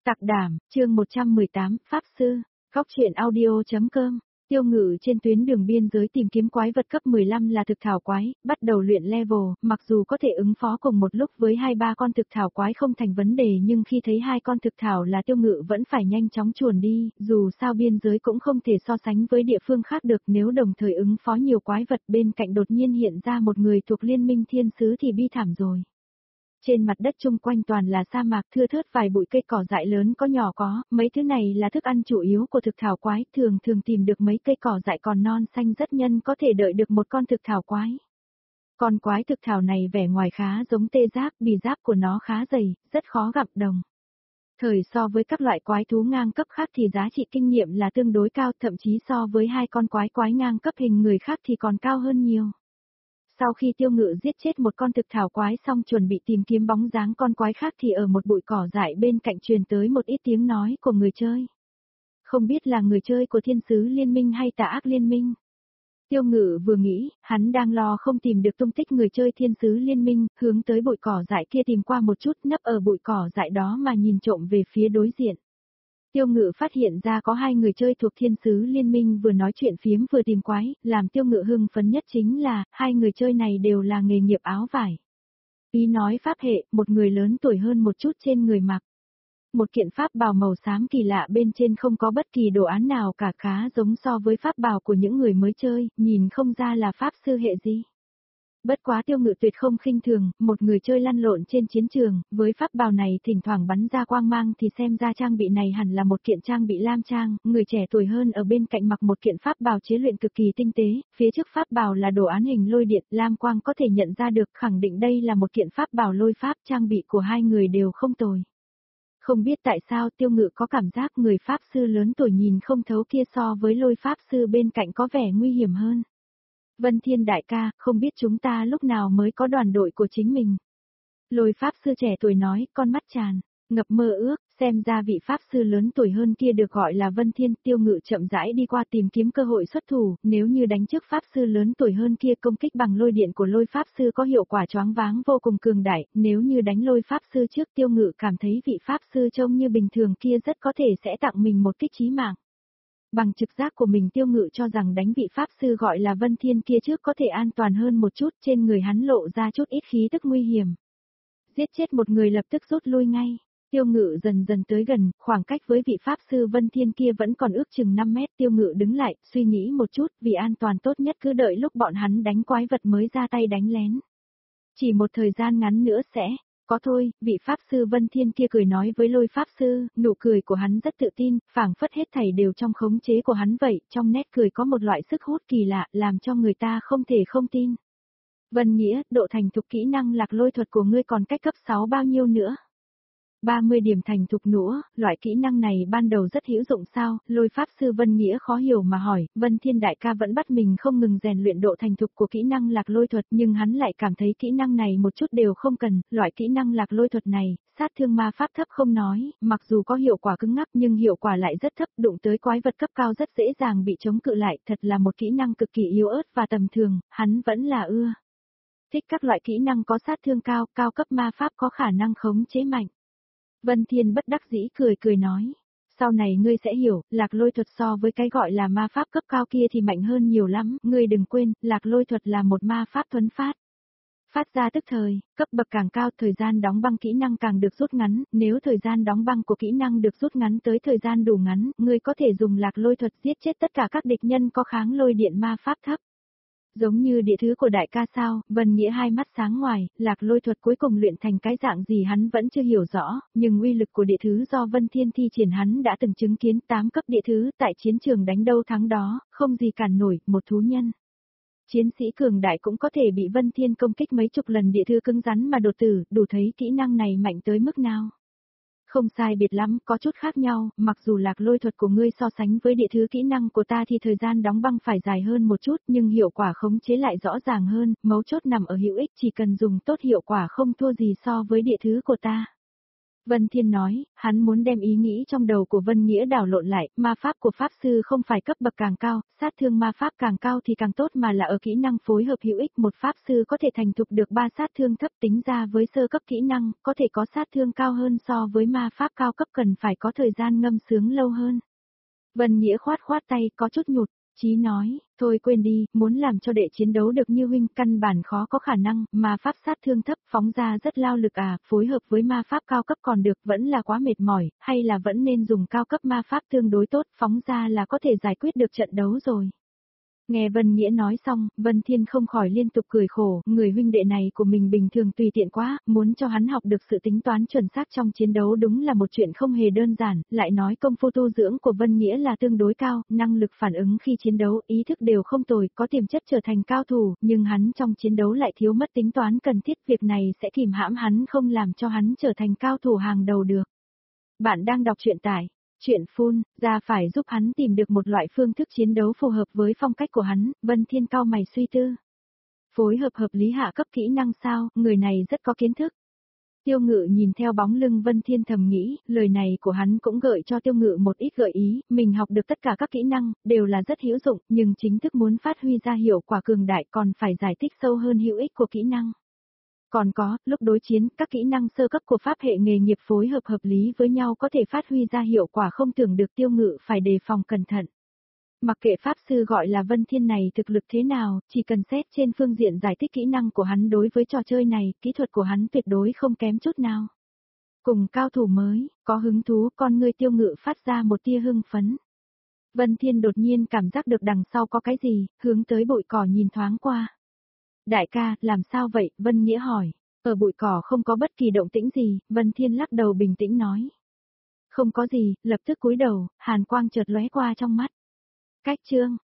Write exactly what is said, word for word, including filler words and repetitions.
Sạc đảm, chương một trăm mười tám, Pháp Sư, Góc truyện audio.com. Tiêu Ngự trên tuyến đường biên giới tìm kiếm quái vật cấp mười lăm là thực thảo quái, bắt đầu luyện level, mặc dù có thể ứng phó cùng một lúc với hai ba con thực thảo quái không thành vấn đề, nhưng khi thấy hai con thực thảo là Tiêu Ngự vẫn phải nhanh chóng chuồn đi, dù sao biên giới cũng không thể so sánh với địa phương khác được, nếu đồng thời ứng phó nhiều quái vật bên cạnh đột nhiên hiện ra một người thuộc liên minh thiên sứ thì bi thảm rồi. Trên mặt đất chung quanh toàn là sa mạc, thưa thớt vài bụi cây cỏ dại lớn có nhỏ có, mấy thứ này là thức ăn chủ yếu của thực thảo quái, thường thường tìm được mấy cây cỏ dại còn non xanh rất nhân có thể đợi được một con thực thảo quái. Con quái thực thảo này vẻ ngoài khá giống tê giác, bì giáp của nó khá dày, rất khó gặp đồng. Thời so với các loại quái thú ngang cấp khác thì giá trị kinh nghiệm là tương đối cao, thậm chí so với hai con quái quái ngang cấp hình người khác thì còn cao hơn nhiều. Sau khi Tiêu Ngự giết chết một con thực thảo quái xong chuẩn bị tìm kiếm bóng dáng con quái khác thì ở một bụi cỏ dại bên cạnh truyền tới một ít tiếng nói của người chơi. Không biết là người chơi của thiên sứ liên minh hay tà ác liên minh. Tiêu Ngự vừa nghĩ, hắn đang lo không tìm được tung tích người chơi thiên sứ liên minh, hướng tới bụi cỏ dại kia tìm qua một chút, nấp ở bụi cỏ dại đó mà nhìn trộm về phía đối diện. Tiêu Ngự phát hiện ra có hai người chơi thuộc thiên sứ liên minh vừa nói chuyện phiếm vừa tìm quái, làm Tiêu Ngự hưng phấn nhất chính là, hai người chơi này đều là nghề nghiệp áo vải. Ý nói pháp hệ, một người lớn tuổi hơn một chút trên người mặc. Một kiện pháp bào màu xám kỳ lạ bên trên không có bất kỳ đồ án nào cả, khá giống so với pháp bào của những người mới chơi, nhìn không ra là pháp sư hệ gì. Bất quá Tiêu Ngự tuyệt không khinh thường, một người chơi lăn lộn trên chiến trường, với pháp bào này thỉnh thoảng bắn ra quang mang thì xem ra trang bị này hẳn là một kiện trang bị lam trang, người trẻ tuổi hơn ở bên cạnh mặc một kiện pháp bào chế luyện cực kỳ tinh tế, phía trước pháp bào là đồ án hình lôi điện, lam quang có thể nhận ra được, khẳng định đây là một kiện pháp bào lôi pháp, trang bị của hai người đều không tồi. Không biết tại sao Tiêu Ngự có cảm giác người pháp sư lớn tuổi nhìn không thấu kia so với lôi pháp sư bên cạnh có vẻ nguy hiểm hơn. Vân Thiên đại ca, không biết chúng ta lúc nào mới có đoàn đội của chính mình. Lôi pháp sư trẻ tuổi nói, con mắt tràn, ngập mơ ước, xem ra vị pháp sư lớn tuổi hơn kia được gọi là Vân Thiên. Tiêu Ngự chậm rãi đi qua tìm kiếm cơ hội xuất thủ, nếu như đánh trước pháp sư lớn tuổi hơn kia công kích bằng lôi điện của lôi pháp sư có hiệu quả choáng váng vô cùng cường đại, nếu như đánh lôi pháp sư trước Tiêu Ngự cảm thấy vị pháp sư trông như bình thường kia rất có thể sẽ tặng mình một kích chí mạng. Bằng trực giác của mình Tiêu Ngự cho rằng đánh vị pháp sư gọi là Vân Thiên kia trước có thể an toàn hơn một chút, trên người hắn lộ ra chút ít khí tức nguy hiểm. Giết chết một người lập tức rút lui ngay. Tiêu Ngự dần dần tới gần, khoảng cách với vị pháp sư Vân Thiên kia vẫn còn ước chừng năm mét. Tiêu Ngự đứng lại, suy nghĩ một chút, vì an toàn tốt nhất cứ đợi lúc bọn hắn đánh quái vật mới ra tay đánh lén. Chỉ một thời gian ngắn nữa sẽ... Có thôi, vị pháp sư Vân Thiên kia cười nói với lôi pháp sư, nụ cười của hắn rất tự tin, phảng phất hết thảy đều trong khống chế của hắn vậy, trong nét cười có một loại sức hút kỳ lạ, làm cho người ta không thể không tin. Vân Nghĩa, độ thành thục kỹ năng lạc lôi thuật của ngươi còn cách cấp sáu bao nhiêu nữa? ba mươi điểm thành thục nữa, loại kỹ năng này ban đầu rất hữu dụng sao? Lôi pháp sư Vân Nghĩa khó hiểu mà hỏi, Vân Thiên đại ca vẫn bắt mình không ngừng rèn luyện độ thành thục của kỹ năng lạc lôi thuật, nhưng hắn lại cảm thấy kỹ năng này một chút đều không cần, loại kỹ năng lạc lôi thuật này, sát thương ma pháp thấp không nói, mặc dù có hiệu quả cứng ngắc nhưng hiệu quả lại rất thấp, đụng tới quái vật cấp cao rất dễ dàng bị chống cự lại, thật là một kỹ năng cực kỳ yếu ớt và tầm thường, hắn vẫn là ưa. Thích các loại kỹ năng có sát thương cao, cao cấp ma pháp có khả năng khống chế mạnh. Vân Thiên bất đắc dĩ cười cười nói, sau này ngươi sẽ hiểu, lạc lôi thuật so với cái gọi là ma pháp cấp cao kia thì mạnh hơn nhiều lắm, ngươi đừng quên, lạc lôi thuật là một ma pháp thuấn phát. Phát ra tức thời, cấp bậc càng cao thời gian đóng băng kỹ năng càng được rút ngắn, nếu thời gian đóng băng của kỹ năng được rút ngắn tới thời gian đủ ngắn, ngươi có thể dùng lạc lôi thuật giết chết tất cả các địch nhân có kháng lôi điện ma pháp thấp. Giống như địa thứ của đại ca sao, Vân Nghĩa hai mắt sáng ngoài, lạc lôi thuật cuối cùng luyện thành cái dạng gì hắn vẫn chưa hiểu rõ, nhưng uy lực của địa thứ do Vân Thiên thi triển hắn đã từng chứng kiến tám cấp địa thứ tại chiến trường đánh đâu thắng đó, không gì cản nổi, một thú nhân. Chiến sĩ cường đại cũng có thể bị Vân Thiên công kích mấy chục lần địa thứ cứng rắn mà đột tử, đủ thấy kỹ năng này mạnh tới mức nào. Không sai biệt lắm, có chút khác nhau, mặc dù lạc lôi thuật của ngươi so sánh với địa thứ kỹ năng của ta thì thời gian đóng băng phải dài hơn một chút nhưng hiệu quả khống chế lại rõ ràng hơn, mấu chốt nằm ở hữu ích chỉ cần dùng tốt hiệu quả không thua gì so với địa thứ của ta. Vân Thiên nói, hắn muốn đem ý nghĩ trong đầu của Vân Nghĩa đảo lộn lại, ma pháp của pháp sư không phải cấp bậc càng cao, sát thương ma pháp càng cao thì càng tốt mà là ở kỹ năng phối hợp hữu ích, một pháp sư có thể thành thục được ba sát thương thấp, tính ra với sơ cấp kỹ năng, có thể có sát thương cao hơn so với ma pháp cao cấp cần phải có thời gian ngâm sướng lâu hơn. Vân Nghĩa khoát khoát tay, có chút nhụt chí nói, thôi quên đi, muốn làm cho đệ chiến đấu được như huynh căn bản khó có khả năng, mà pháp sát thương thấp phóng ra rất lao lực à, phối hợp với ma pháp cao cấp còn được, vẫn là quá mệt mỏi, hay là vẫn nên dùng cao cấp ma pháp tương đối tốt, phóng ra là có thể giải quyết được trận đấu rồi. Nghe Vân Nghĩa nói xong, Vân Thiên không khỏi liên tục cười khổ, người huynh đệ này của mình bình thường tùy tiện quá, muốn cho hắn học được sự tính toán chuẩn xác trong chiến đấu đúng là một chuyện không hề đơn giản, lại nói công phu tu dưỡng của Vân Nghĩa là tương đối cao, năng lực phản ứng khi chiến đấu, ý thức đều không tồi, có tiềm chất trở thành cao thủ, nhưng hắn trong chiến đấu lại thiếu mất tính toán cần thiết, việc này sẽ kìm hãm hắn không làm cho hắn trở thành cao thủ hàng đầu được. Bạn đang đọc truyện tải. Chuyện phun, ra phải giúp hắn tìm được một loại phương thức chiến đấu phù hợp với phong cách của hắn, Vân Thiên cao mày suy tư. Phối hợp hợp lý hạ cấp kỹ năng sao, người này rất có kiến thức. Tiêu Ngự nhìn theo bóng lưng Vân Thiên thầm nghĩ, lời này của hắn cũng gợi cho Tiêu Ngự một ít gợi ý, mình học được tất cả các kỹ năng, đều là rất hữu dụng, nhưng chính thức muốn phát huy ra hiệu quả cường đại còn phải giải thích sâu hơn hữu ích của kỹ năng. Còn có, lúc đối chiến, các kỹ năng sơ cấp của pháp hệ nghề nghiệp phối hợp hợp lý với nhau có thể phát huy ra hiệu quả không tưởng được, Tiêu Ngự phải đề phòng cẩn thận. Mặc kệ pháp sư gọi là Vân Thiên này thực lực thế nào, chỉ cần xét trên phương diện giải thích kỹ năng của hắn đối với trò chơi này, kỹ thuật của hắn tuyệt đối không kém chút nào. Cùng cao thủ mới, có hứng thú, con ngươi Tiêu Ngự phát ra một tia hưng phấn. Vân Thiên đột nhiên cảm giác được đằng sau có cái gì, hướng tới bụi cỏ nhìn thoáng qua. Đại ca, làm sao vậy? Vân Nghĩa hỏi. Ở bụi cỏ không có bất kỳ động tĩnh gì, Vân Thiên lắc đầu bình tĩnh nói. Không có gì, lập tức cúi đầu, hàn quang chợt lóe qua trong mắt. Cách chương,